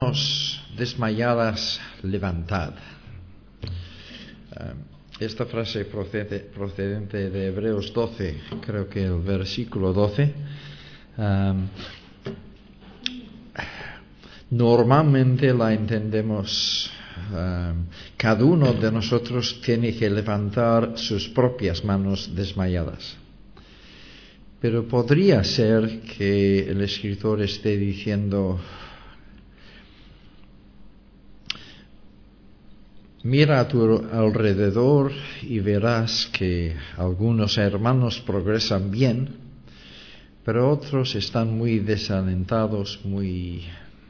Desmayadas, levantad. Esta frase procedente de Hebreos 12, creo que el versículo 12, normalmente la entendemos, cada uno de nosotros tiene que levantar sus propias manos desmayadas. Pero podría ser que el escritor esté diciendo: mira a tu alrededor y verás que algunos hermanos progresan bien, pero otros están muy desalentados, muy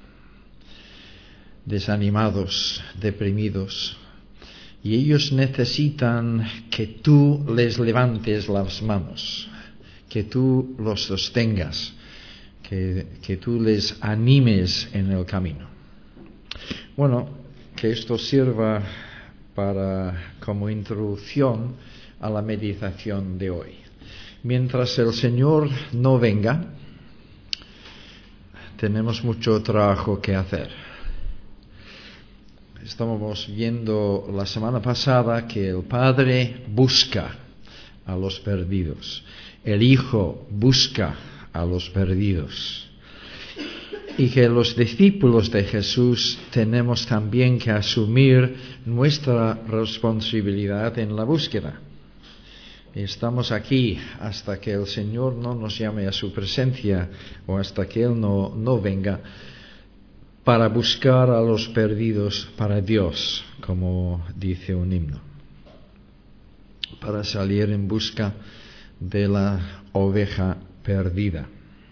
desanimados, deprimidos, y ellos necesitan que tú les levantes las manos, que tú los sostengas, que tú les animes en el camino. Bueno, que esto sirva como introducción a la meditación de hoy. Mientras el Señor no venga, tenemos mucho trabajo que hacer. Estábamos viendo la semana pasada que el Padre busca a los perdidos, el Hijo busca a los perdidos, y que los discípulos de Jesús tenemos también que asumir nuestra responsabilidad en la búsqueda. Estamos aquí hasta que el Señor no nos llame a su presencia o hasta que Él no venga, para buscar a los perdidos para Dios, como dice un himno, para salir en busca de la oveja perdida.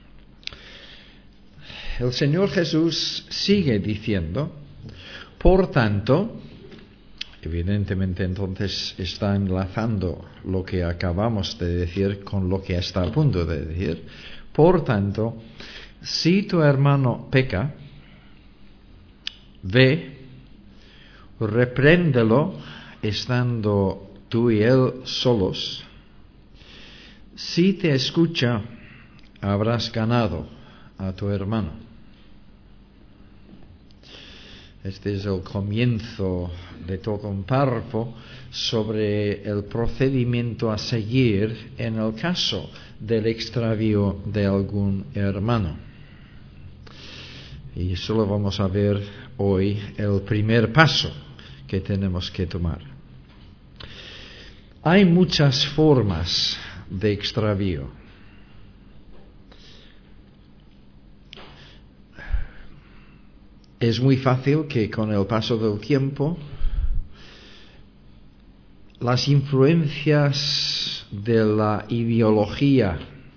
El Señor Jesús sigue diciendo: por tanto, evidentemente entonces está enlazando lo que acabamos de decir con lo que está a punto de decir. Por tanto, si tu hermano peca, ve, repréndelo estando tú y él solos. Si te escucha, habrás ganado a tu hermano. Este es el comienzo de todo un párrafo sobre el procedimiento a seguir en el caso del extravío de algún hermano. Y solo vamos a ver hoy el primer paso que tenemos que tomar. Hay muchas formas de extravío. Es muy fácil que con el paso del tiempo las influencias de la ideología,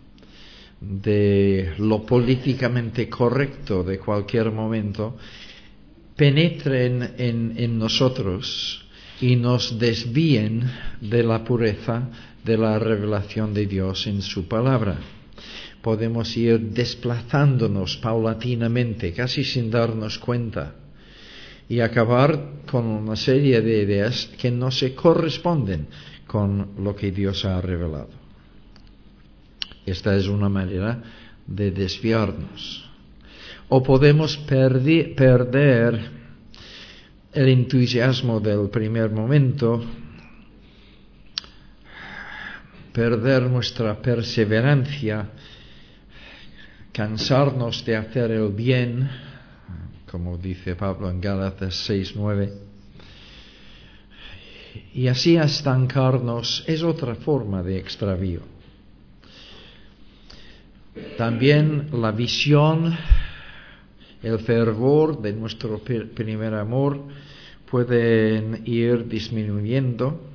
de lo políticamente correcto de cualquier momento, penetren en nosotros y nos desvíen de la pureza de la revelación de Dios en su palabra. Podemos ir desplazándonos paulatinamente, casi sin darnos cuenta, y acabar con una serie de ideas que no se corresponden con lo que Dios ha revelado. Esta es una manera de desviarnos. O podemos perder el entusiasmo del primer momento, perder nuestra perseverancia, cansarnos de hacer el bien, como dice Pablo en Gálatas 6:9, y así estancarnos. Es otra forma de extravío. También la visión, el fervor de nuestro primer amor pueden ir disminuyendo,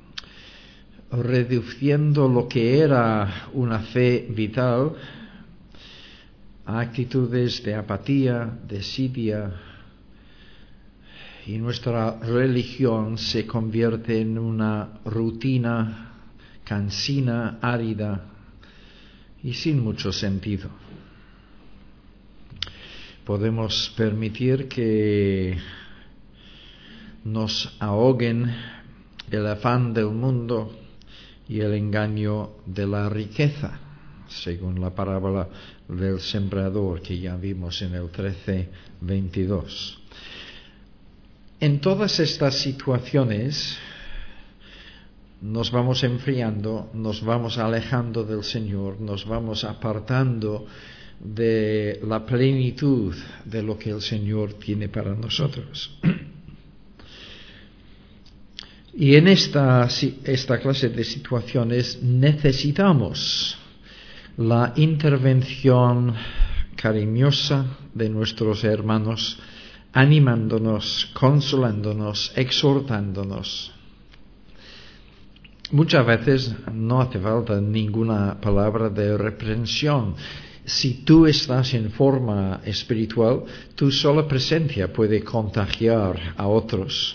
reduciendo lo que era una fe vital a actitudes de apatía, desidia, y nuestra religión se convierte en una rutina cansina, árida y sin mucho sentido. Podemos permitir que nos ahoguen el afán del mundo y el engaño de la riqueza, según la parábola del sembrador que ya vimos en el 13:22. En todas estas situaciones nos vamos enfriando, nos vamos alejando del Señor, nos vamos apartando de la plenitud de lo que el Señor tiene para nosotros. Y en esta clase de situaciones necesitamos la intervención cariñosa de nuestros hermanos, animándonos, consolándonos, exhortándonos. Muchas veces no hace falta ninguna palabra de reprensión. Si tú estás en forma espiritual, tu sola presencia puede contagiar a otros.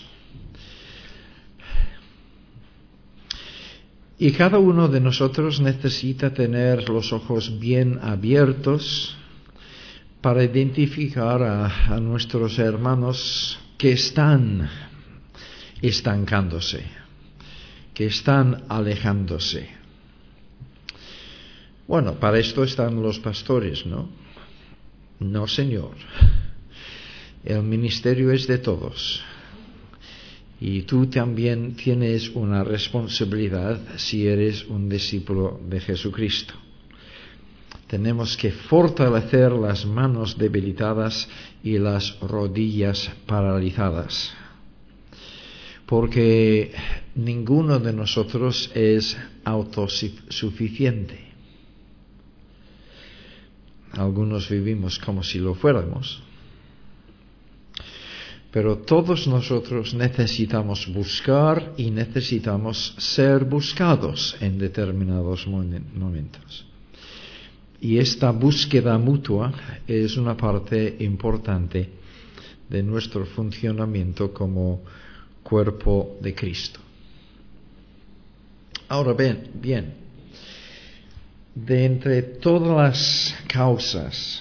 Y cada uno de nosotros necesita tener los ojos bien abiertos para identificar a nuestros hermanos que están estancándose, que están alejándose. Bueno, para esto están los pastores, ¿no? No, Señor. El ministerio es de todos. Y tú también tienes una responsabilidad si eres un discípulo de Jesucristo. Tenemos que fortalecer las manos debilitadas y las rodillas paralizadas, porque ninguno de nosotros es autosuficiente. Algunos vivimos como si lo fuéramos. Pero todos nosotros necesitamos buscar y necesitamos ser buscados en determinados momentos. Y esta búsqueda mutua es una parte importante de nuestro funcionamiento como cuerpo de Cristo. Ahora bien, de entre todas las causas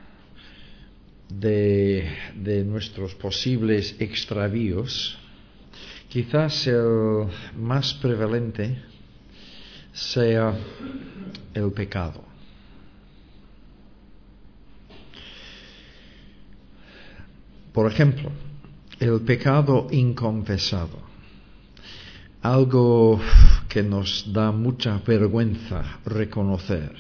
de nuestros posibles extravíos, quizás el más prevalente sea el pecado. Por ejemplo, el pecado inconfesado, algo que nos da mucha vergüenza reconocer,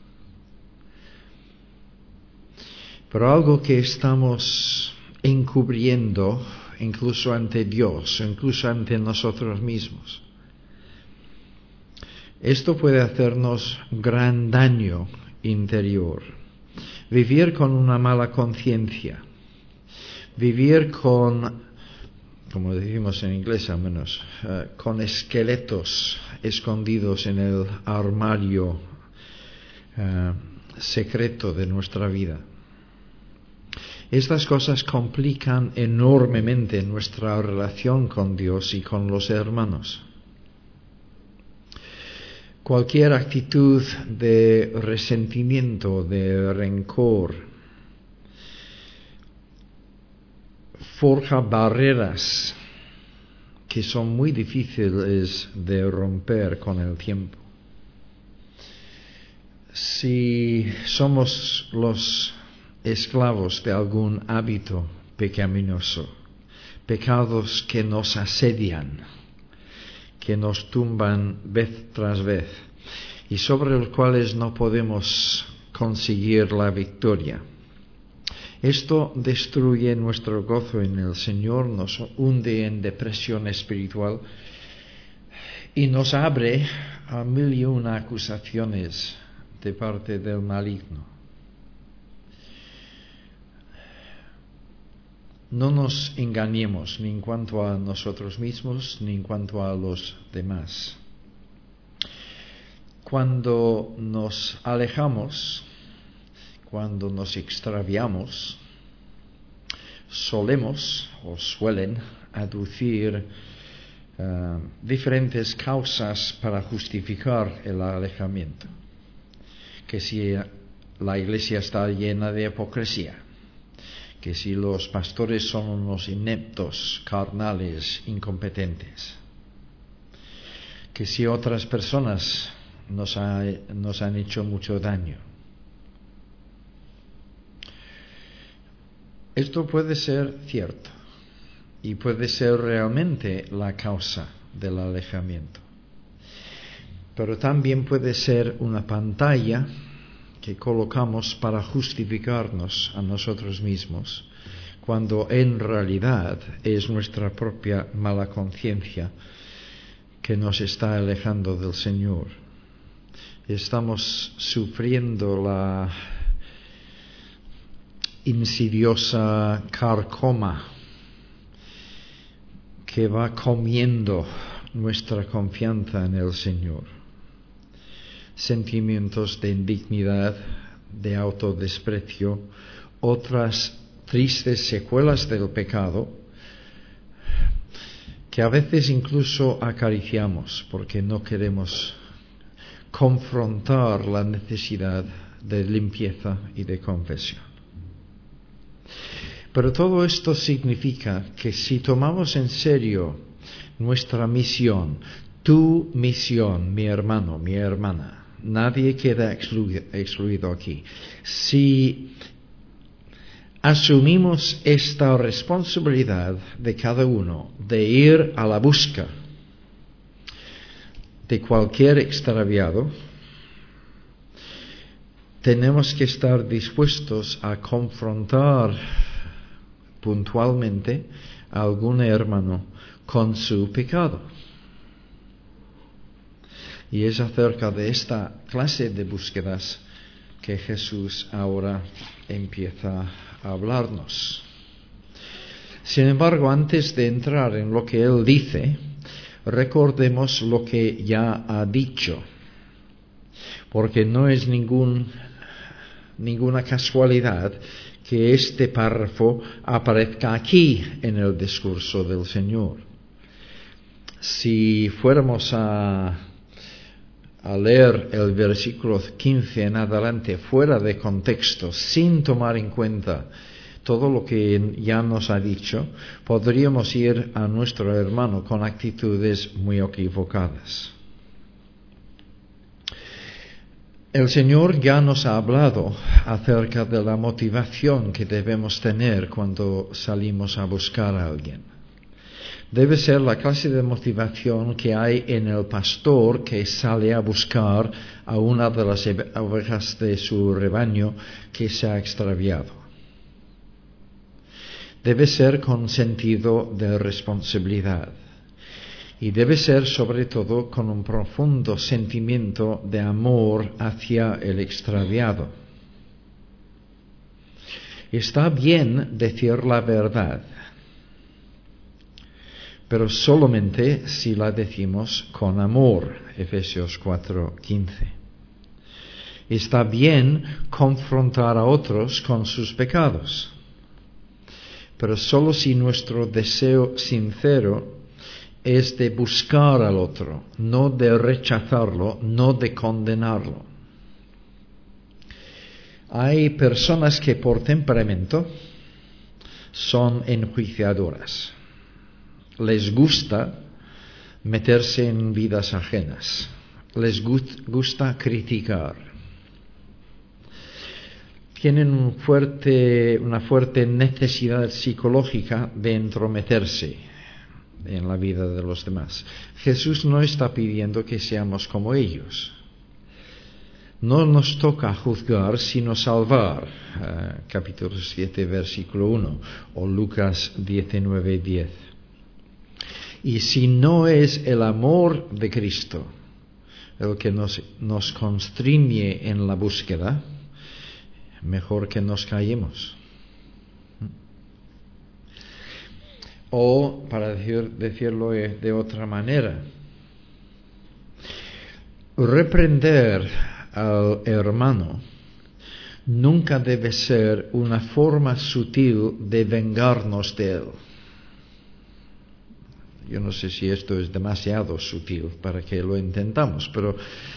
pero algo que estamos encubriendo incluso ante Dios, incluso ante nosotros mismos. Esto puede hacernos gran daño interior. Vivir con una mala conciencia, vivir con, como decimos en inglés al menos, con esqueletos escondidos en el armario secreto de nuestra vida. Estas cosas complican enormemente nuestra relación con Dios y con los hermanos. Cualquier actitud de resentimiento, de rencor, forja barreras que son muy difíciles de romper con el tiempo. Si somos los esclavos de algún hábito pecaminoso, pecados que nos asedian, que nos tumban vez tras vez y sobre los cuales no podemos conseguir la victoria. Esto destruye nuestro gozo en el Señor, nos hunde en depresión espiritual y nos abre a 1001 acusaciones de parte del maligno. No nos engañemos ni en cuanto a nosotros mismos ni en cuanto a los demás. Cuando nos alejamos, cuando nos extraviamos, solemos o suelen aducir diferentes causas para justificar el alejamiento. Que si la iglesia está llena de hipocresía, que si los pastores son unos ineptos, carnales, incompetentes, que si otras personas nos han hecho mucho daño. Esto puede ser cierto y puede ser realmente la causa del alejamiento, pero también puede ser una pantalla que colocamos para justificarnos a nosotros mismos, cuando en realidad es nuestra propia mala conciencia que nos está alejando del Señor. Estamos sufriendo la insidiosa carcoma que va comiendo nuestra confianza en el Señor. Sentimientos de indignidad, de autodesprecio, otras tristes secuelas del pecado que a veces incluso acariciamos porque no queremos confrontar la necesidad de limpieza y de confesión. Pero todo esto significa que si tomamos en serio nuestra misión, tu misión, mi hermano, mi hermana, nadie queda excluido aquí. Si asumimos esta responsabilidad de cada uno de ir a la busca de cualquier extraviado, tenemos que estar dispuestos a confrontar puntualmente a algún hermano con su pecado. Y es acerca de esta clase de búsquedas que Jesús ahora empieza a hablarnos. Sin embargo, antes de entrar en lo que Él dice, recordemos lo que ya ha dicho, porque no es ninguna casualidad que este párrafo aparezca aquí en el discurso del Señor. Si fuéramos a leer el versículo 15 en adelante fuera de contexto, sin tomar en cuenta todo lo que ya nos ha dicho, podríamos ir a nuestro hermano con actitudes muy equivocadas. El Señor ya nos ha hablado acerca de la motivación que debemos tener cuando salimos a buscar a alguien. Debe ser la clase de motivación que hay en el pastor que sale a buscar a una de las ovejas de su rebaño que se ha extraviado. Debe ser con sentido de responsabilidad. Y debe ser sobre todo con un profundo sentimiento de amor hacia el extraviado. Está bien decir la verdad, pero solamente si la decimos con amor, Efesios 4:15. Está bien confrontar a otros con sus pecados, pero solo si nuestro deseo sincero es de buscar al otro, no de rechazarlo, no de condenarlo. Hay personas que por temperamento son enjuiciadoras. Les gusta meterse en vidas ajenas. Les gusta criticar. Tienen una fuerte necesidad psicológica de entrometerse en la vida de los demás. Jesús no está pidiendo que seamos como ellos. No nos toca juzgar sino salvar, capítulo 7, versículo 1, o Lucas 19:10. Y si no es el amor de Cristo el que nos constriñe en la búsqueda, mejor que nos callemos. O, para decirlo de otra manera, reprender al hermano nunca debe ser una forma sutil de vengarnos de él. Yo no sé si esto es demasiado sutil para que lo intentamos, pero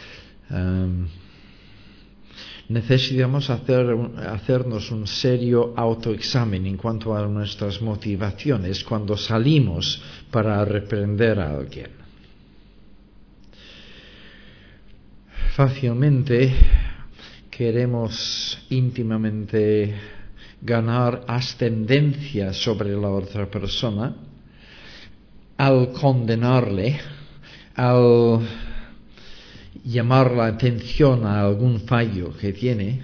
necesitamos hacernos un serio autoexamen en cuanto a nuestras motivaciones cuando salimos para reprender a alguien. Fácilmente queremos íntimamente ganar ascendencia sobre la otra persona al condenarle, al llamar la atención a algún fallo que tiene,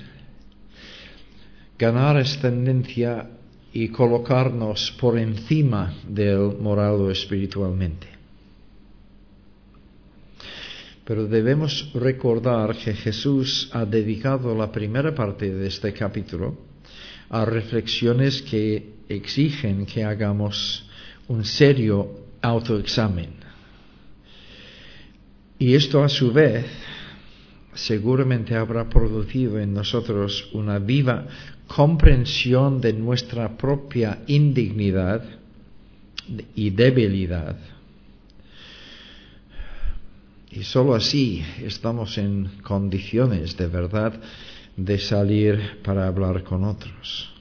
ganar ascendencia y colocarnos por encima del moral o espiritualmente. Pero debemos recordar que Jesús ha dedicado la primera parte de este capítulo a reflexiones que exigen que hagamos un serio autoexamen. Y esto a su vez seguramente habrá producido en nosotros una viva comprensión de nuestra propia indignidad y debilidad. Y sólo así estamos en condiciones de verdad de salir para hablar con otros.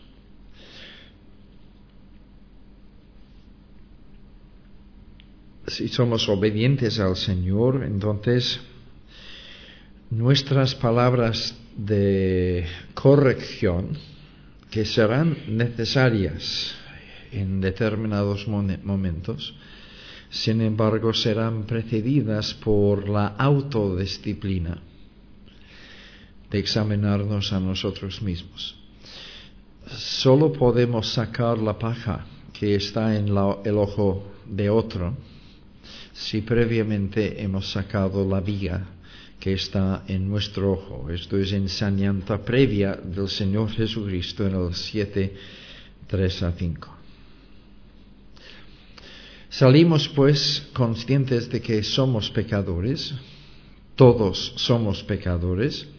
Si somos obedientes al Señor, entonces nuestras palabras de corrección, que serán necesarias en determinados momentos, sin embargo serán precedidas por la autodisciplina de examinarnos a nosotros mismos. Solo podemos sacar la paja que está en el ojo de otro si previamente hemos sacado la viga que está en nuestro ojo. Esto es enseñanza previa del Señor Jesucristo en el 7:3-5. Salimos pues conscientes de que somos pecadores, todos somos pecadores.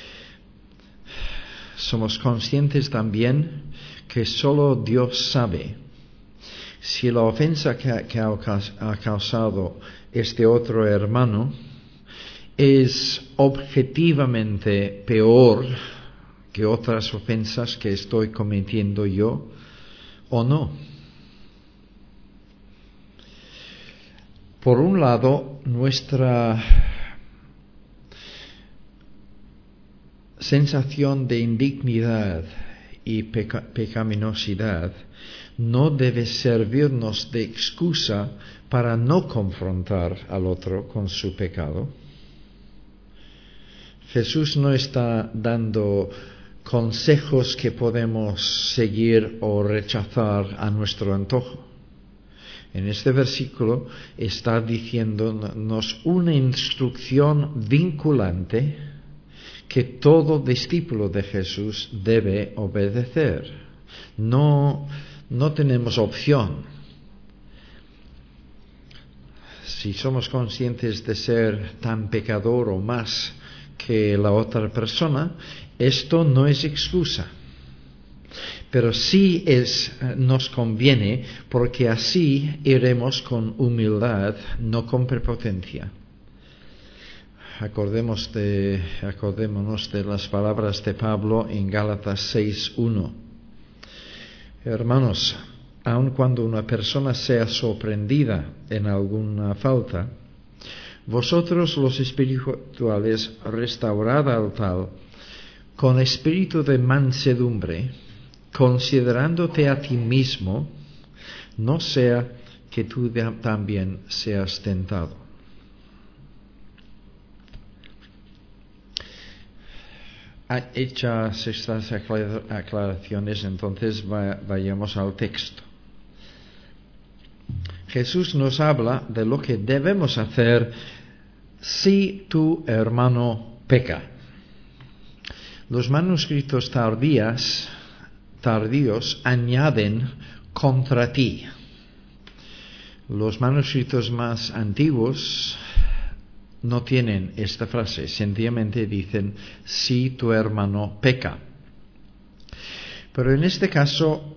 Somos conscientes también que solo Dios sabe si la ofensa que ha causado este otro hermano es objetivamente peor que otras ofensas que estoy cometiendo yo o no. Por un lado, nuestra sensación de indignidad y pecaminosidad no debe servirnos de excusa para no confrontar al otro con su pecado. Jesús no está dando consejos que podemos seguir o rechazar a nuestro antojo. En este versículo está diciéndonos una instrucción vinculante que todo discípulo de Jesús debe obedecer. No tenemos opción. Si somos conscientes de ser tan pecador o más que la otra persona, esto no es excusa. Pero sí nos conviene, porque así iremos con humildad, no con prepotencia. Acordémonos de las palabras de Pablo en Gálatas 6:1. Hermanos, aun cuando una persona sea sorprendida en alguna falta, vosotros los espirituales restaurad al tal con espíritu de mansedumbre, considerándote a ti mismo, no sea que tú también seas tentado. Hechas estas aclaraciones, entonces vayamos al texto. Jesús nos habla de lo que debemos hacer si tu hermano peca. Los manuscritos tardíos añaden contra ti. Los manuscritos más antiguos no tienen esta frase, sencillamente dicen si tu hermano peca. Pero en este caso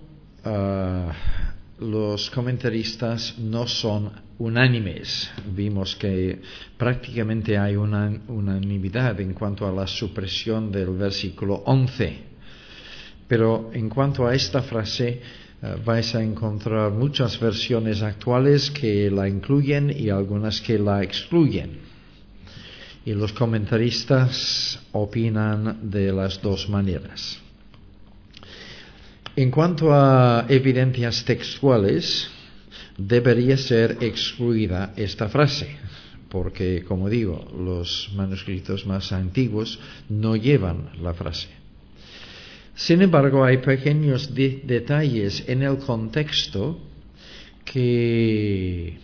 los comentaristas no son unánimes. Vimos que prácticamente hay una unanimidad en cuanto a la supresión del versículo 11. Pero en cuanto a esta frase vais a encontrar muchas versiones actuales que la incluyen y algunas que la excluyen. Y los comentaristas opinan de las dos maneras. En cuanto a evidencias textuales, debería ser excluida esta frase, porque, como digo, los manuscritos más antiguos no llevan la frase. Sin embargo, hay pequeños detalles en el contexto que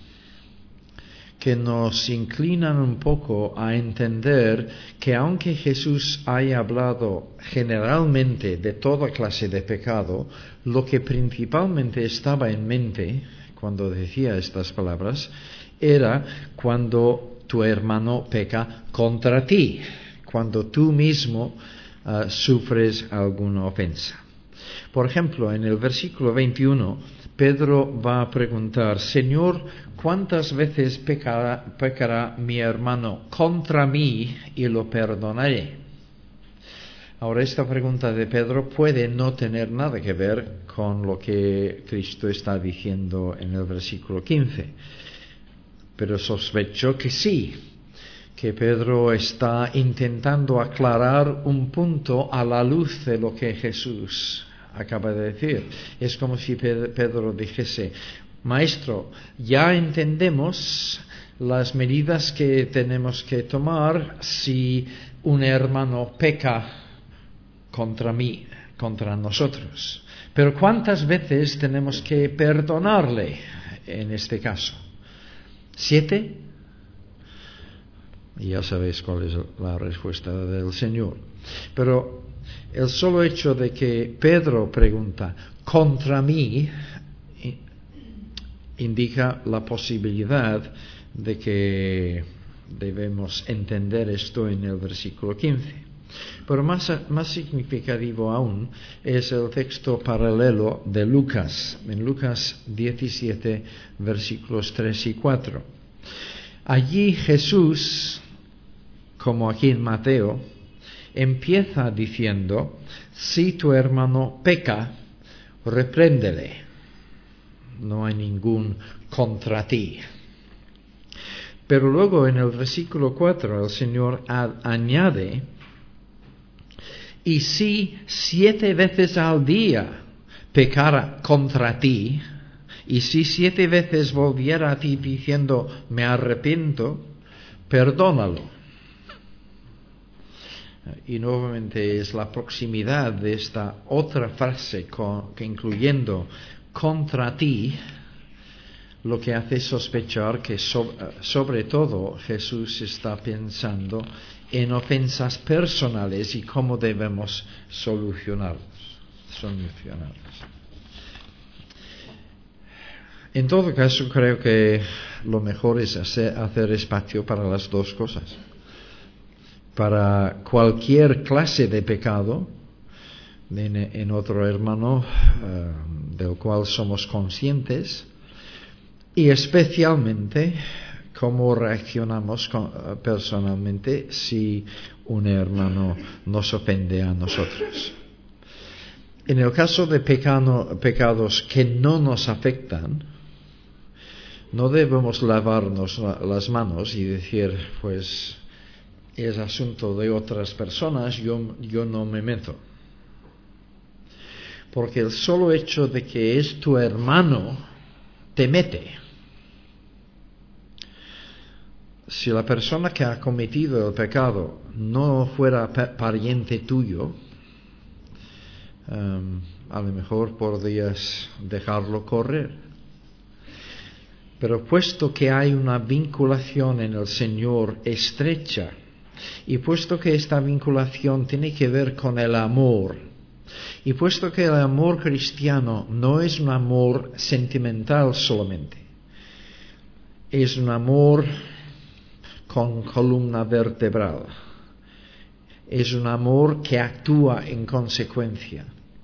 nos inclinan un poco a entender que aunque Jesús haya hablado generalmente de toda clase de pecado, lo que principalmente estaba en mente cuando decía estas palabras era cuando tu hermano peca contra ti, cuando tú mismo sufres alguna ofensa. Por ejemplo, en el versículo 21, Pedro va a preguntar: Señor, ¿cuántas veces pecará mi hermano contra mí y lo perdonaré? Ahora, esta pregunta de Pedro puede no tener nada que ver con lo que Cristo está diciendo en el versículo 15, pero sospecho que sí, que Pedro está intentando aclarar un punto a la luz de lo que Jesús acaba de decir. Es como si Pedro dijese: Maestro, ya entendemos las medidas que tenemos que tomar si un hermano peca contra mí, contra nosotros. Pero ¿cuántas veces tenemos que perdonarle en este caso? ¿7? Y ya sabéis cuál es la respuesta del Señor. Pero el solo hecho de que Pedro pregunta contra mí indica la posibilidad de que debemos entender esto en el versículo 15. Pero más significativo aún es el texto paralelo de Lucas, en Lucas 17, versículos 3 y 4. Allí Jesús, como aquí en Mateo, empieza diciendo: si tu hermano peca, repréndele. No hay ningún contra ti. Pero luego en el versículo 4 el Señor añade: y si 7 veces al día pecara contra ti, y si 7 veces volviera a ti diciendo me arrepiento, perdónalo. Y nuevamente es la proximidad de esta otra frase que incluyendo contra ti lo que hace sospechar que sobre todo Jesús está pensando en ofensas personales y cómo debemos solucionarlas. En todo caso, creo que lo mejor es hacer espacio para las dos cosas. Para cualquier clase de pecado en otro hermano del cual somos conscientes, y especialmente cómo reaccionamos personalmente si un hermano nos ofende a nosotros. En el caso de pecados que no nos afectan, no debemos lavarnos las manos y decir, pues es asunto de otras personas, yo no me meto. Porque el solo hecho de que es tu hermano te mete. Si la persona que ha cometido el pecado no fuera pariente tuyo, a lo mejor podrías dejarlo correr. Pero puesto que hay una vinculación en el Señor estrecha, y puesto que esta vinculación tiene que ver con el amor, y puesto que el amor cristiano no es un amor sentimental solamente, es un amor con columna vertebral, es un amor que actúa en consecuencia.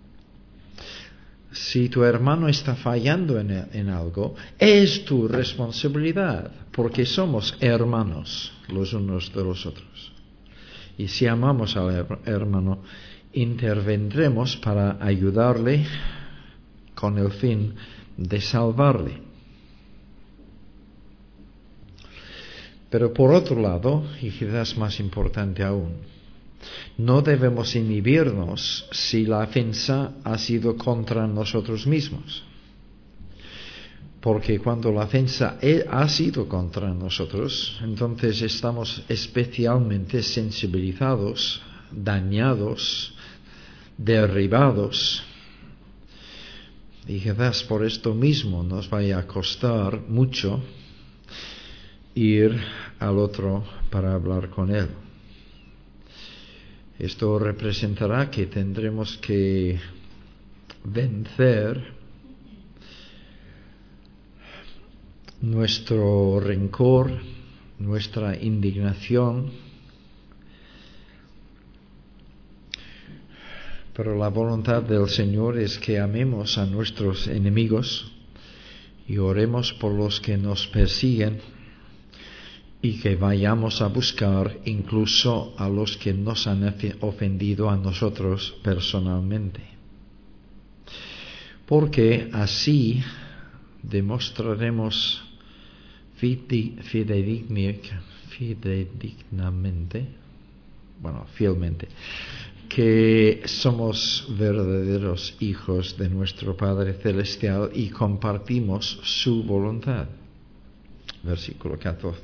Si tu hermano está fallando en algo, es tu responsabilidad, porque somos hermanos los unos de los otros. Y si amamos al hermano, intervendremos para ayudarle con el fin de salvarle. Pero por otro lado, y quizás más importante aún, no debemos inhibirnos si la ofensa ha sido contra nosotros mismos. Porque cuando la ofensa ha sido contra nosotros, entonces estamos especialmente sensibilizados, dañados, derribados. Y quizás por esto mismo nos vaya a costar mucho ir al otro para hablar con él. Esto representará que tendremos que vencer nuestro rencor, nuestra indignación, pero la voluntad del Señor es que amemos a nuestros enemigos y oremos por los que nos persiguen y que vayamos a buscar incluso a los que nos han ofendido a nosotros personalmente. Porque así demostraremos fielmente, que somos verdaderos hijos de nuestro Padre Celestial y compartimos su voluntad. Versículo 14.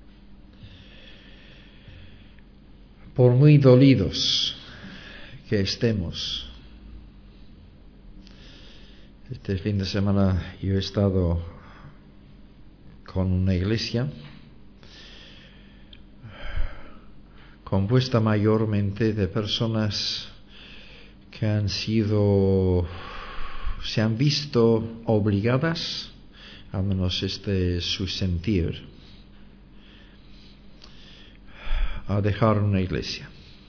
Por muy dolidos que estemos, este fin de semana yo he estado con una iglesia compuesta mayormente de personas que se han visto obligadas, al menos este es su sentir, a dejar una iglesia.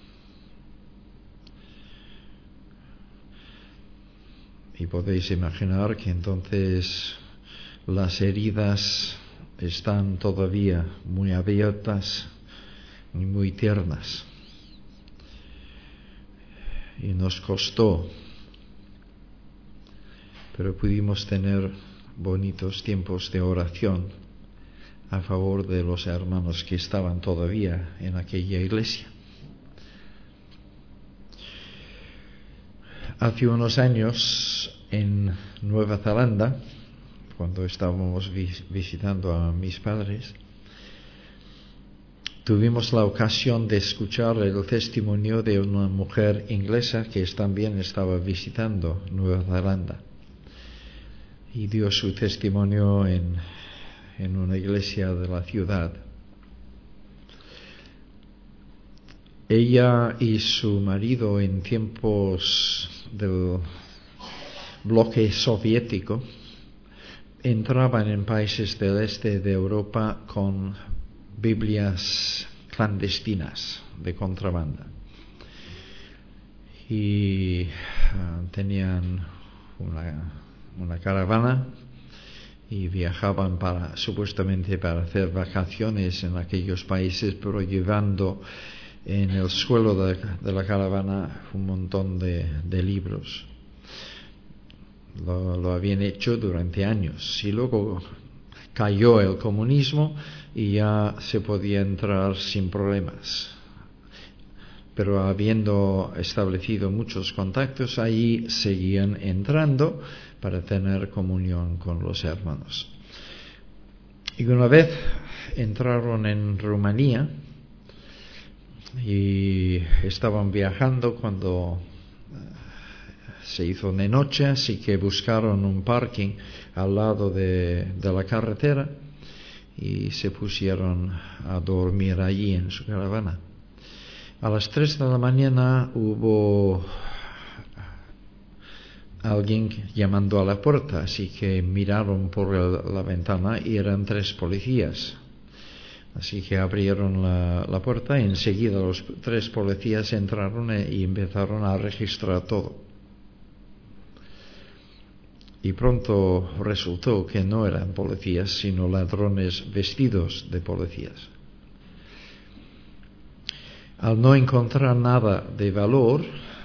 Y podéis imaginar que entonces las heridas están todavía muy abiertas y muy tiernas. Y nos costó, pero pudimos tener bonitos tiempos de oración a favor de los hermanos que estaban todavía en aquella iglesia. Hace unos años en Nueva Zelanda, cuando estábamos visitando a mis padres, tuvimos la ocasión de escuchar el testimonio de una mujer inglesa que también estaba visitando Nueva Zelanda y dio su testimonio en una iglesia de la ciudad. Ella y su marido en tiempos del bloque soviético entraban en países del este de Europa con Biblias clandestinas de contrabanda y tenían una caravana y viajaban supuestamente para hacer vacaciones en aquellos países, pero llevando en el suelo de la caravana un montón de libros. Lo habían hecho durante años y luego cayó el comunismo y ya se podía entrar sin problemas. Pero habiendo establecido muchos contactos, allí seguían entrando para tener comunión con los hermanos. Y una vez entraron en Rumanía y estaban viajando cuando se hizo de noche, así que buscaron un parking al lado de la carretera y se pusieron a dormir allí en su caravana. A las 3 de la mañana hubo alguien llamando a la puerta, así que miraron por la ventana y eran 3 policías. Así que abrieron la puerta y enseguida los 3 policías entraron y empezaron a registrar todo. Y pronto resultó que no eran policías, sino ladrones vestidos de policías. Al no encontrar nada de valor,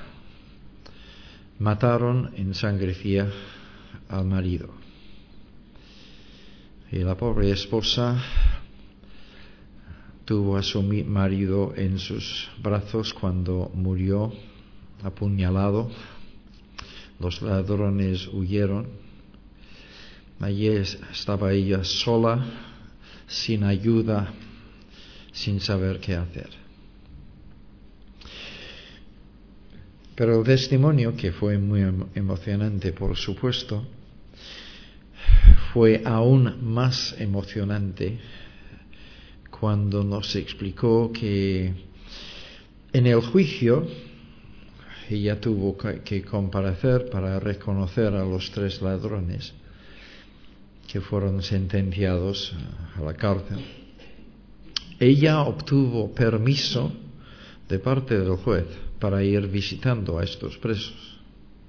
mataron en sangre fría al marido. Y la pobre esposa tuvo a su marido en sus brazos cuando murió apuñalado. Los ladrones huyeron. Allí estaba ella sola, sin ayuda, sin saber qué hacer. Pero el testimonio, que fue muy emocionante, por supuesto, fue aún más emocionante cuando nos explicó que en el juicio ella tuvo que comparecer para reconocer a los 3 ladrones que fueron sentenciados a la cárcel. Ella obtuvo permiso de parte del juez para ir visitando a estos presos.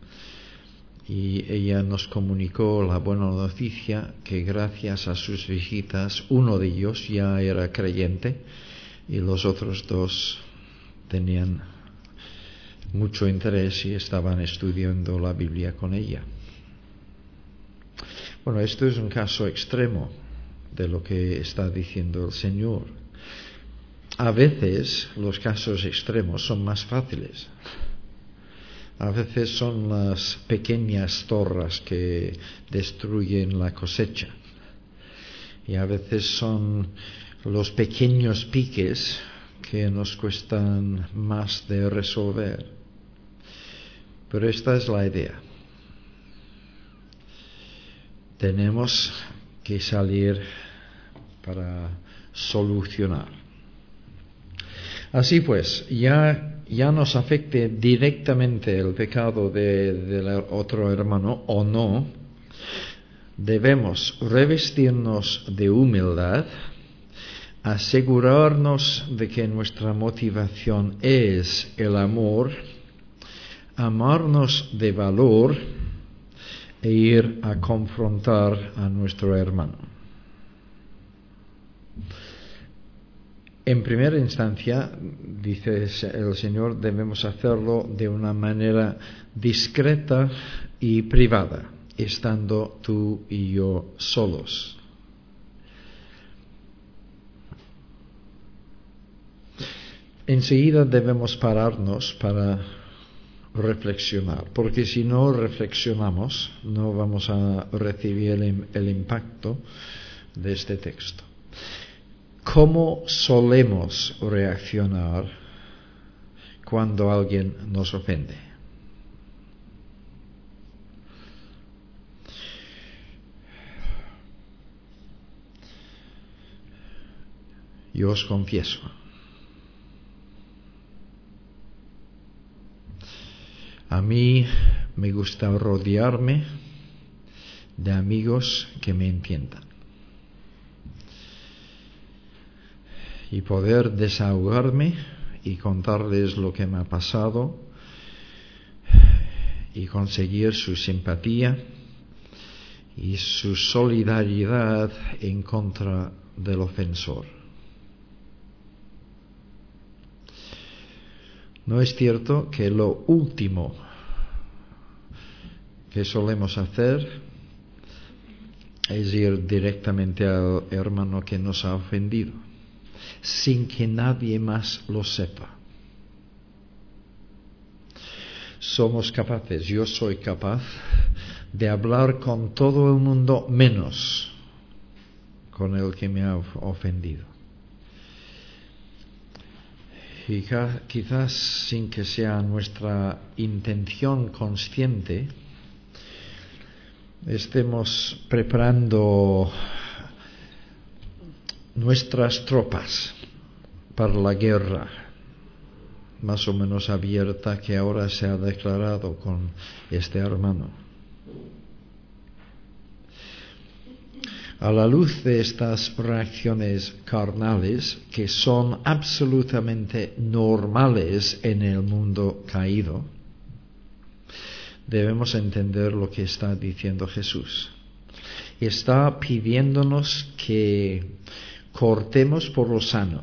Y ella nos comunicó la buena noticia que gracias a sus visitas uno de ellos ya era creyente y los otros 2 tenían mucho interés y estaban estudiando la Biblia con ella. Bueno, esto es un caso extremo de lo que está diciendo el Señor. A veces los casos extremos son más fáciles. A veces son las pequeñas torras que destruyen la cosecha. Y a veces son los pequeños piques que nos cuestan más de resolver. Pero esta es la idea. Tenemos que salir para solucionar. Así pues, ya nos afecte directamente el pecado del otro hermano o no, debemos revestirnos de humildad, asegurarnos de que nuestra motivación es el amor, amarnos de valor e ir a confrontar a nuestro hermano. En primera instancia, dice el Señor, debemos hacerlo de una manera discreta y privada, estando tú y yo solos. Enseguida debemos pararnos para reflexionar, porque si no reflexionamos no vamos a recibir el impacto de este texto. ¿Cómo solemos reaccionar cuando alguien nos ofende? Yo os confieso, a mí me gusta rodearme de amigos que me entiendan y poder desahogarme y contarles lo que me ha pasado y conseguir su simpatía y su solidaridad en contra del ofensor. ¿No es cierto que lo último que solemos hacer es ir directamente al hermano que nos ha ofendido, sin que nadie más lo sepa? Somos capaces, yo soy capaz de hablar con todo el mundo menos con el que me ha ofendido. Y quizás sin que sea nuestra intención consciente, estemos preparando nuestras tropas para la guerra más o menos abierta que ahora se ha declarado con este hermano. A la luz de estas reacciones carnales, que son absolutamente normales en el mundo caído, debemos entender lo que está diciendo Jesús. Está pidiéndonos que cortemos por lo sano,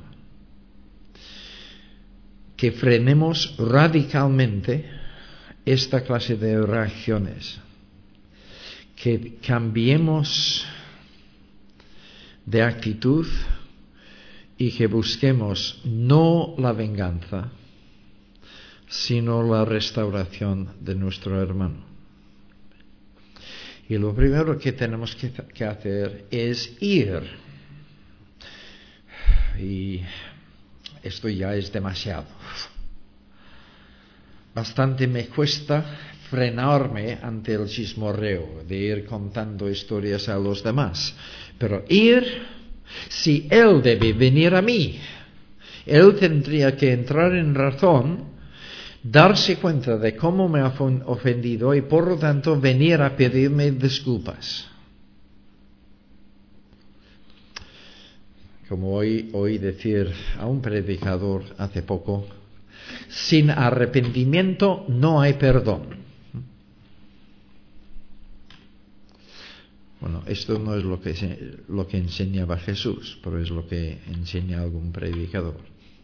que frenemos radicalmente esta clase de reacciones, que cambiemos de actitud y que busquemos no la venganza, sino la restauración de nuestro hermano. Y lo primero que tenemos que hacer es ir. Y esto ya es demasiado. Bastante me cuesta frenarme ante el chismorreo de ir contando historias a los demás. Pero si él debe venir a mí, él tendría que entrar en razón, darse cuenta de cómo me ha ofendido y por lo tanto venir a pedirme disculpas. Como oí decir a un predicador hace poco, sin arrepentimiento no hay perdón. Bueno, esto no es lo que enseñaba Jesús, pero es lo que enseña algún predicador.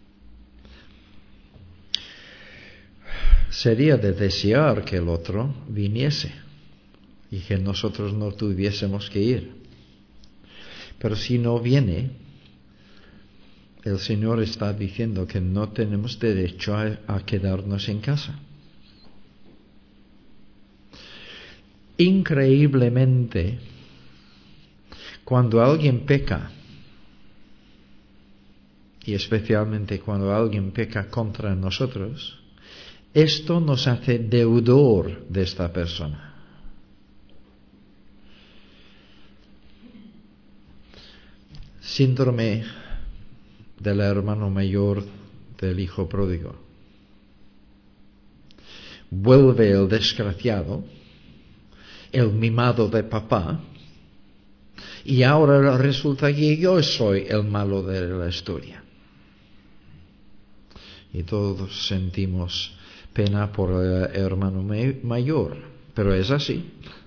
Sería de desear que el otro viniese y que nosotros no tuviésemos que ir. Pero si no viene, el Señor está diciendo que no tenemos derecho a quedarnos en casa. Increíblemente, cuando alguien peca, y especialmente cuando alguien peca contra nosotros, esto nos hace deudor de esta persona. Síndrome del hermano mayor del hijo pródigo. Vuelve el desgraciado, el mimado de papá, y ahora resulta que yo soy el malo de la historia. Y todos sentimos pena por el hermano mayor, pero es así.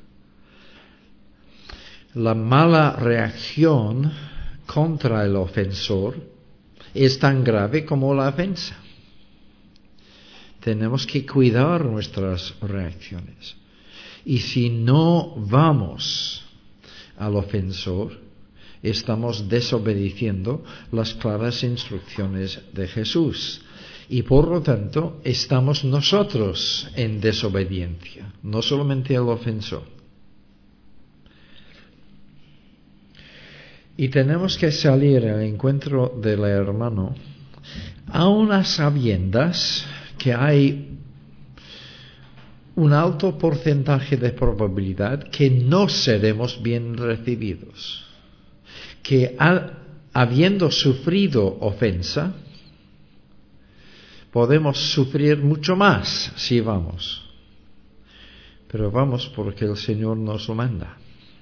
La mala reacción contra el ofensor es tan grave como la ofensa. Tenemos que cuidar nuestras reacciones. Y si no vamos al ofensor, estamos desobedeciendo las claras instrucciones de Jesús. Y por lo tanto, estamos nosotros en desobediencia, no solamente el ofensor. Y tenemos que salir al encuentro del hermano, aun a sabiendas que hay un alto porcentaje de probabilidad que no seremos bien recibidos, que habiendo sufrido ofensa, podemos sufrir mucho más si vamos, pero vamos porque el Señor nos lo manda.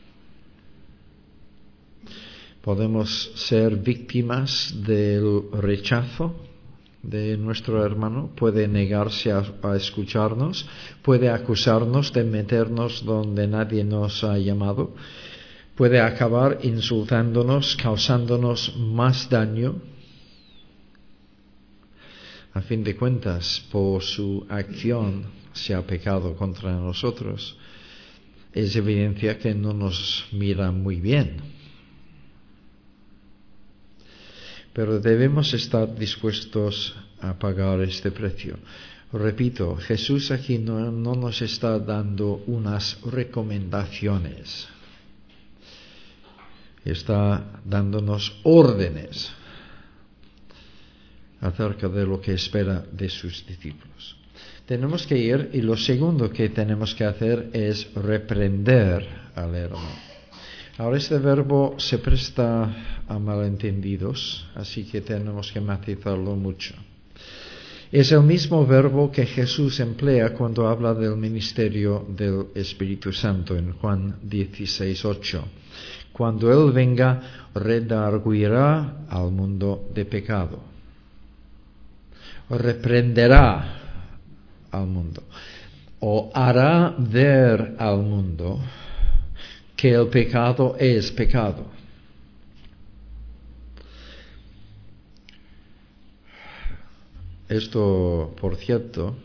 Podemos ser víctimas del rechazo de nuestro hermano, puede negarse a escucharnos, puede acusarnos de meternos donde nadie nos ha llamado, puede acabar insultándonos, causándonos más daño. A fin de cuentas, por su acción se ha pecado contra nosotros. Es evidencia que no nos mira muy bien. Pero debemos estar dispuestos a pagar este precio. Repito, Jesús aquí no nos está dando unas recomendaciones. Está dándonos órdenes acerca de lo que espera de sus discípulos. Tenemos que ir y lo segundo que tenemos que hacer es reprender al hermano. Ahora este verbo se presta a malentendidos, así que tenemos que matizarlo mucho. Es el mismo verbo que Jesús emplea cuando habla del ministerio del Espíritu Santo en Juan 16:8. Cuando Él venga, redarguirá al mundo de pecado. Reprenderá al mundo o hará ver al mundo que el pecado es pecado. Esto, por cierto,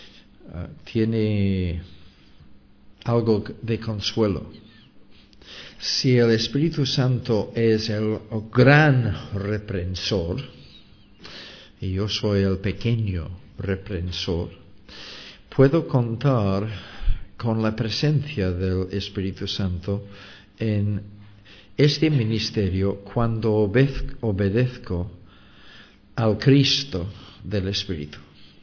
tiene algo de consuelo. Si el Espíritu Santo es el gran reprensor, y yo soy el pequeño reprensor, puedo contar con la presencia del Espíritu Santo en este ministerio cuando obedezco al Cristo del Espíritu.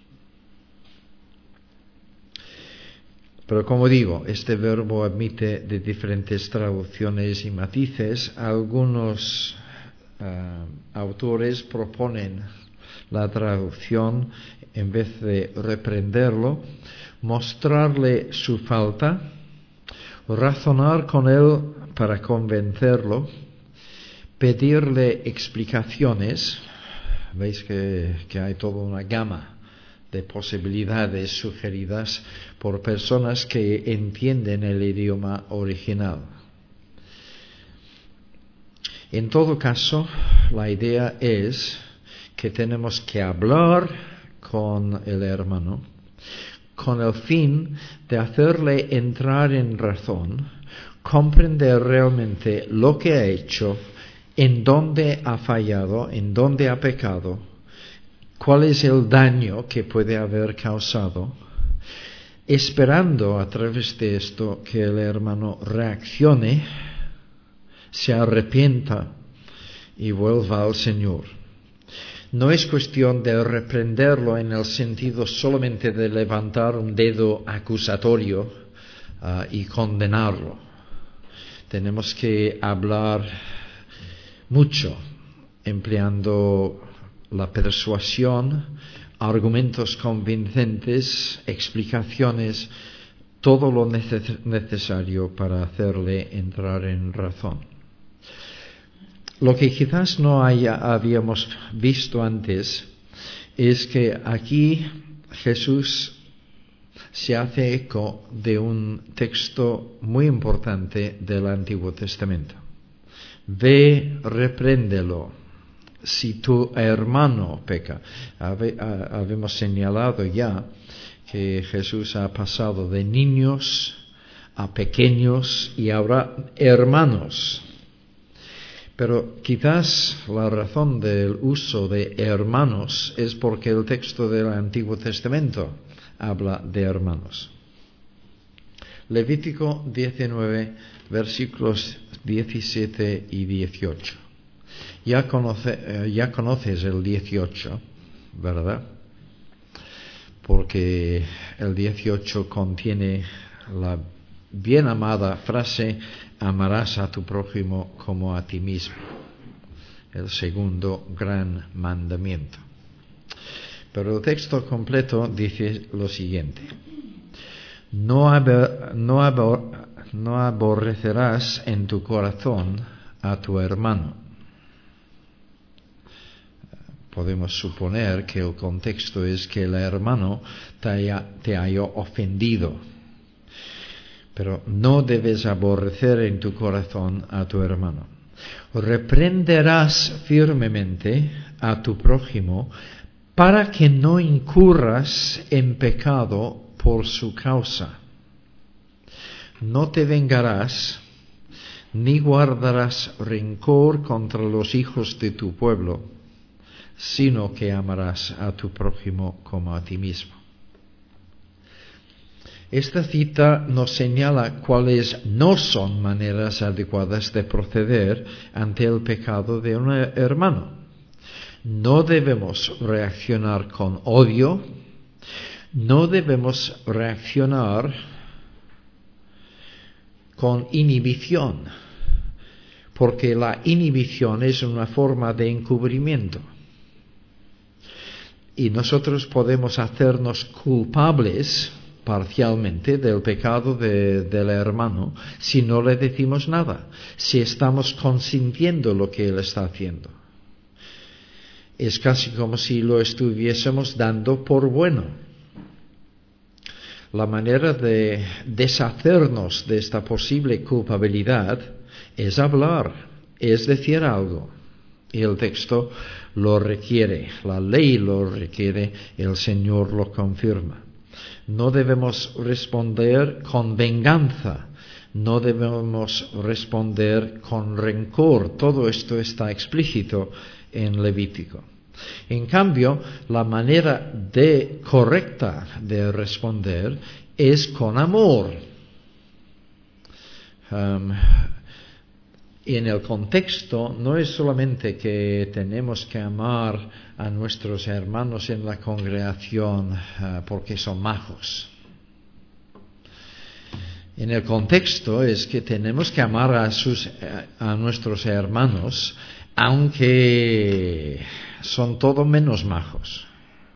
Pero como digo, este verbo admite de diferentes traducciones y matices. Algunos autores proponen la traducción, en vez de reprenderlo, mostrarle su falta, razonar con él para convencerlo, pedirle explicaciones. Veis que hay toda una gama de posibilidades sugeridas por personas que entienden el idioma original. En todo caso, la idea es que tenemos que hablar con el hermano con el fin de hacerle entrar en razón, comprender realmente lo que ha hecho, en dónde ha fallado, en dónde ha pecado, cuál es el daño que puede haber causado, esperando a través de esto que el hermano reaccione, se arrepienta y vuelva al Señor. No es cuestión de reprenderlo en el sentido solamente de levantar un dedo acusatorio y condenarlo. Tenemos que hablar mucho, empleando la persuasión, argumentos convincentes, explicaciones, todo lo necesario para hacerle entrar en razón. Lo que quizás no habíamos visto antes es que aquí Jesús se hace eco de un texto muy importante del Antiguo Testamento. Ve, repréndelo, si tu hermano peca. Habíamos señalado ya que Jesús ha pasado de niños a pequeños y ahora hermanos. Pero quizás la razón del uso de hermanos es porque el texto del Antiguo Testamento habla de hermanos. Levítico 19, versículos 17 y 18. Ya conoces el 18, ¿verdad? Porque el 18 contiene la bien amada frase: amarás a tu prójimo como a ti mismo. El segundo gran mandamiento. Pero el texto completo dice lo siguiente: no aborrecerás en tu corazón a tu hermano. Podemos suponer que el contexto es que el hermano te haya ofendido. Pero no debes aborrecer en tu corazón a tu hermano. Reprenderás firmemente a tu prójimo para que no incurras en pecado por su causa. No te vengarás ni guardarás rencor contra los hijos de tu pueblo, sino que amarás a tu prójimo como a ti mismo. Esta cita nos señala cuáles no son maneras adecuadas de proceder ante el pecado de un hermano. No debemos reaccionar con odio, no debemos reaccionar con inhibición, porque la inhibición es una forma de encubrimiento. Y nosotros podemos hacernos culpables parcialmente del pecado del hermano si no le decimos nada, si estamos consintiendo lo que él está haciendo. Es casi como si lo estuviésemos dando por bueno. La manera de deshacernos de esta posible culpabilidad es hablar, es decir algo. Y el texto lo requiere, la ley lo requiere, el Señor lo confirma. No debemos responder con venganza, No debemos responder con rencor. Todo esto está explícito en Levítico. En cambio, la manera correcta de responder es con amor. Y en el contexto no es solamente que tenemos que amar a nuestros hermanos en la congregación porque son majos. En el contexto es que tenemos que amar a nuestros hermanos aunque son todo menos majos,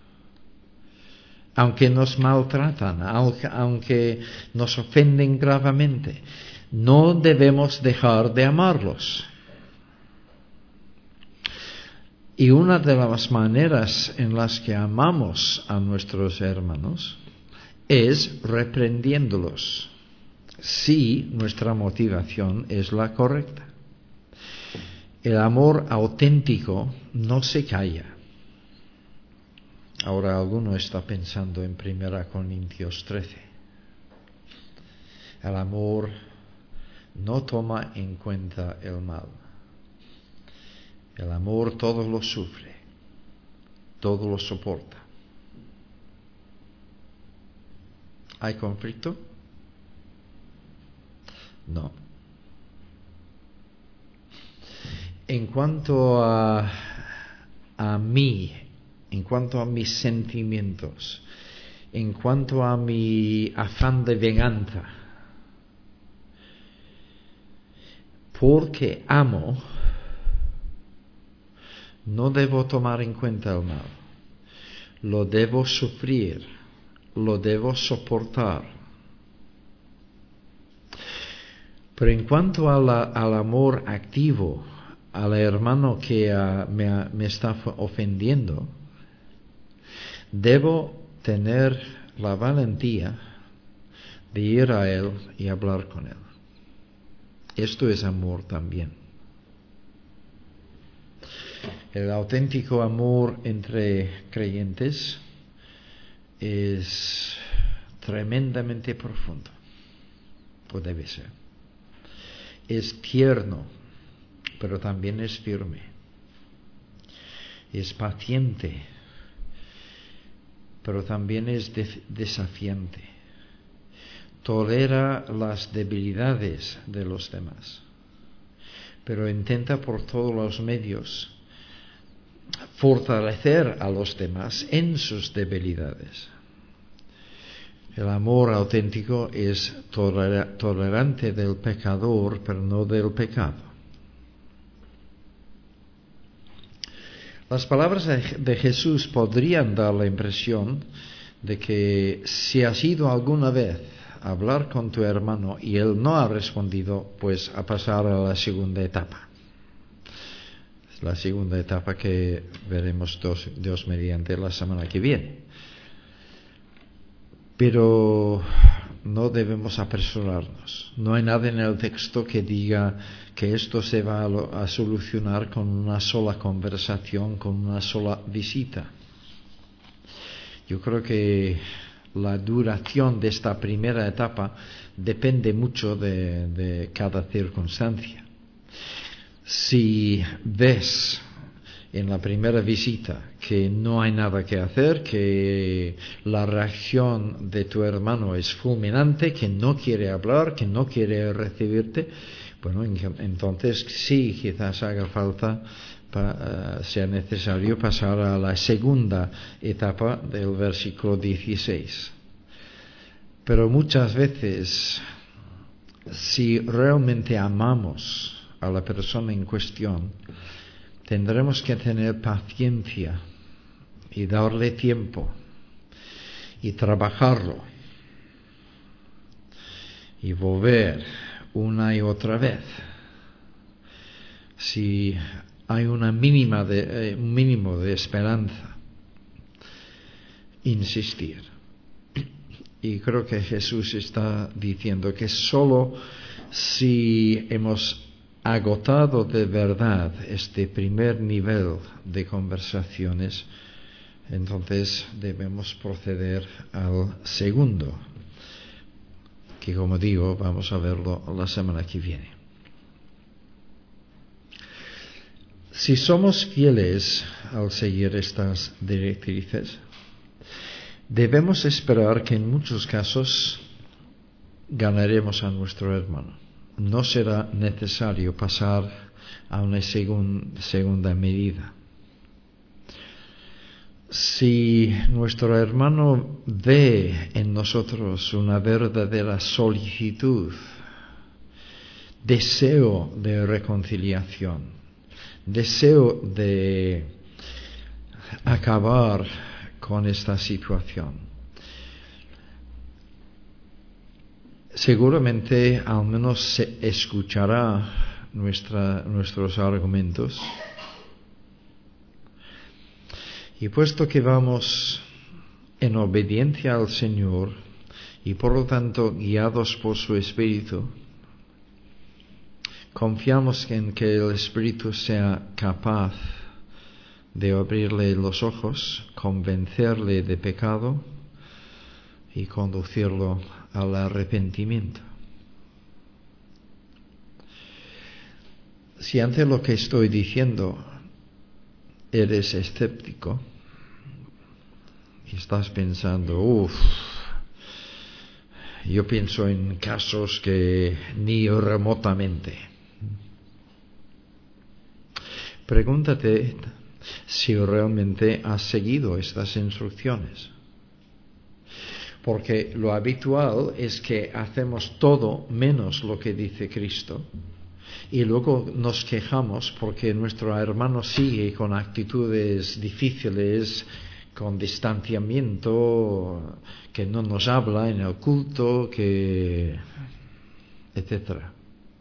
aunque nos maltratan, aunque nos ofenden gravemente. No debemos dejar de amarlos. Y una de las maneras en las que amamos a nuestros hermanos es reprendiéndolos, si nuestra motivación es la correcta. El amor auténtico no se calla. Ahora alguno está pensando en 1 Corintios 13. El amor no toma en cuenta el mal. El amor todo lo sufre, todo lo soporta. ¿Hay conflicto? No. En cuanto a mí, en cuanto a mis sentimientos, en cuanto a mi afán de venganza, porque amo, no debo tomar en cuenta el mal. Lo debo sufrir, lo debo soportar. Pero en cuanto al amor activo, al hermano que me está ofendiendo, debo tener la valentía de ir a él y hablar con él. Esto es amor también. El auténtico amor entre creyentes es tremendamente profundo, o debe ser. Es tierno, pero también es firme. Es paciente, pero también es desafiante. Tolera las debilidades de los demás, pero intenta por todos los medios fortalecer a los demás en sus debilidades. El amor auténtico es tolerante del pecador, pero no del pecado. Las palabras de Jesús podrían dar la impresión de que si has ido alguna vez a hablar con tu hermano y él no ha respondido, pues a pasar a la segunda etapa. La segunda etapa que veremos Dios mediante la semana que viene. Pero no debemos apresurarnos. No hay nada en el texto que diga que esto se va a solucionar con una sola conversación, con una sola visita. Yo creo que la duración de esta primera etapa depende mucho de cada circunstancia. Si ves en la primera visita que no hay nada que hacer, que la reacción de tu hermano es fulminante, que no quiere hablar, que no quiere recibirte, bueno, entonces sí, quizás haga falta, sea necesario pasar a la segunda etapa del versículo 16. Pero muchas veces, si realmente amamos a la persona en cuestión, tendremos que tener paciencia y darle tiempo y trabajarlo y volver una y otra vez. Si hay un mínimo de esperanza, insistir. Y creo que Jesús está diciendo que solo si hemos agotado de verdad este primer nivel de conversaciones, entonces debemos proceder al segundo. que como digo, vamos a verlo la semana que viene. Si somos fieles al seguir estas directrices, debemos esperar que en muchos casos ganaremos a nuestro hermano. No será necesario pasar a una segunda medida. Si nuestro hermano ve en nosotros una verdadera solicitud, deseo de reconciliación, deseo de acabar con esta situación, seguramente al menos se escuchará nuestros argumentos. Y puesto que vamos en obediencia al Señor y por lo tanto guiados por su Espíritu, confiamos en que el Espíritu sea capaz de abrirle los ojos, convencerle de pecado y conducirlo al arrepentimiento. Si ante lo que estoy diciendo eres escéptico y estás pensando, yo pienso en casos que ni remotamente, pregúntate si realmente has seguido estas instrucciones. Porque lo habitual es que hacemos todo menos lo que dice Cristo y luego nos quejamos porque nuestro hermano sigue con actitudes difíciles, con distanciamiento, que no nos habla en el culto, etcétera.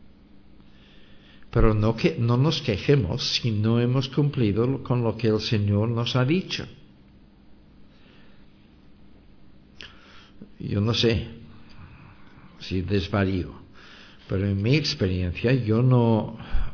Pero no nos quejemos si no hemos cumplido con lo que el Señor nos ha dicho. Yo no sé si desvarío, pero en mi experiencia yo no,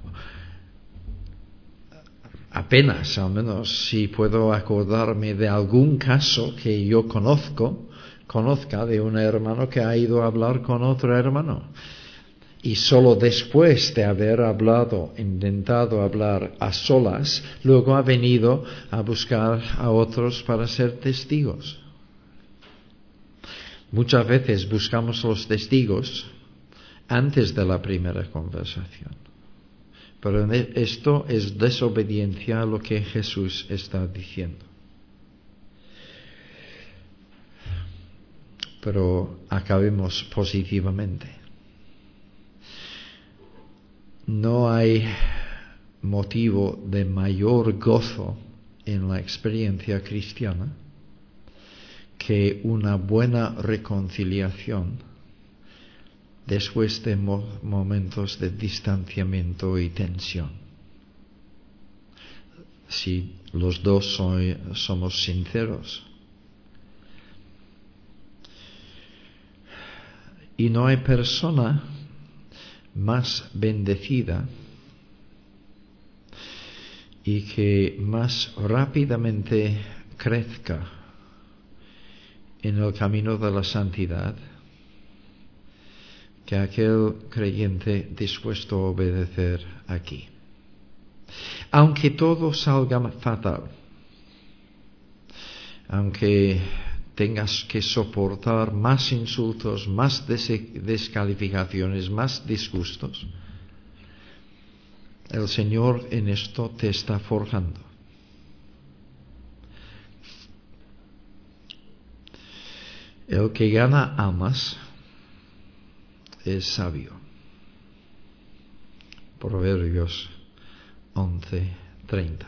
apenas, al menos si puedo acordarme de algún caso que yo conozca de un hermano que ha ido a hablar con otro hermano. Y solo después de haber intentado hablar a solas, luego ha venido a buscar a otros para ser testigos. Muchas veces buscamos los testigos antes de la primera conversación. Pero esto es desobediencia a lo que Jesús está diciendo. Pero acabemos positivamente. No hay motivo de mayor gozo en la experiencia cristiana que una buena reconciliación después de momentos de distanciamiento y tensión. Si los dos somos sinceros. Y no hay persona más bendecida y que más rápidamente crezca en el camino de la santidad que aquel creyente dispuesto a obedecer aquí. Aunque todo salga fatal, aunque tengas que soportar más insultos, más descalificaciones, más disgustos, el Señor en esto te está forjando. El que gana almas es sabio. Proverbios 11:30.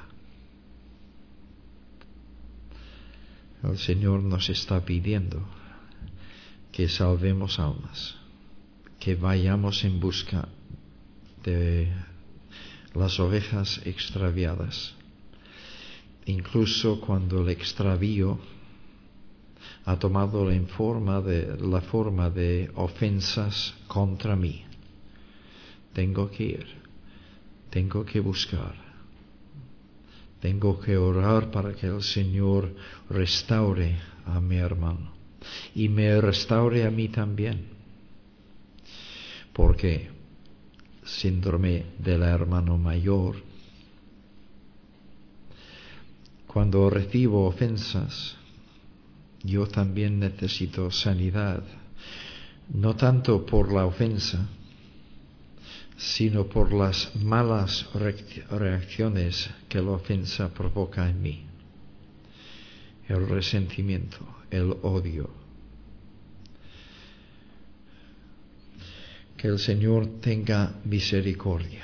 El Señor nos está pidiendo que salvemos almas, que vayamos en busca de las ovejas extraviadas, incluso cuando el extravío ha tomado la forma de ofensas contra mí. Tengo que ir, tengo que buscar, tengo que orar para que el Señor restaure a mi hermano y me restaure a mí también. Porque síndrome del hermano mayor. Cuando recibo ofensas, yo también necesito sanidad, no tanto por la ofensa, sino por las malas reacciones que la ofensa provoca en mí. El resentimiento, el odio. Que el Señor tenga misericordia.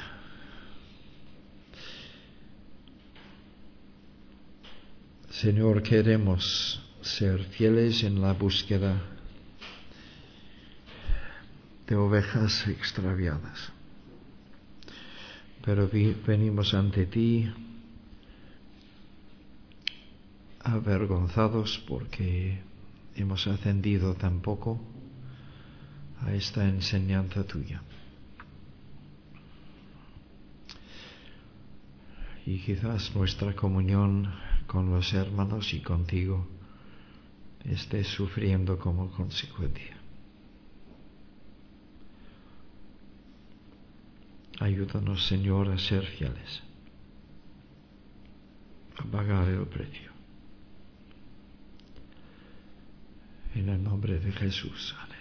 Señor, queremos ser fieles en la búsqueda de ovejas extraviadas. Pero venimos ante ti avergonzados porque hemos atendido tan poco a esta enseñanza tuya. Y quizás nuestra comunión con los hermanos y contigo esté sufriendo como consecuencia. Ayúdanos, Señor, a ser fieles, a pagar el precio. En el nombre de Jesús.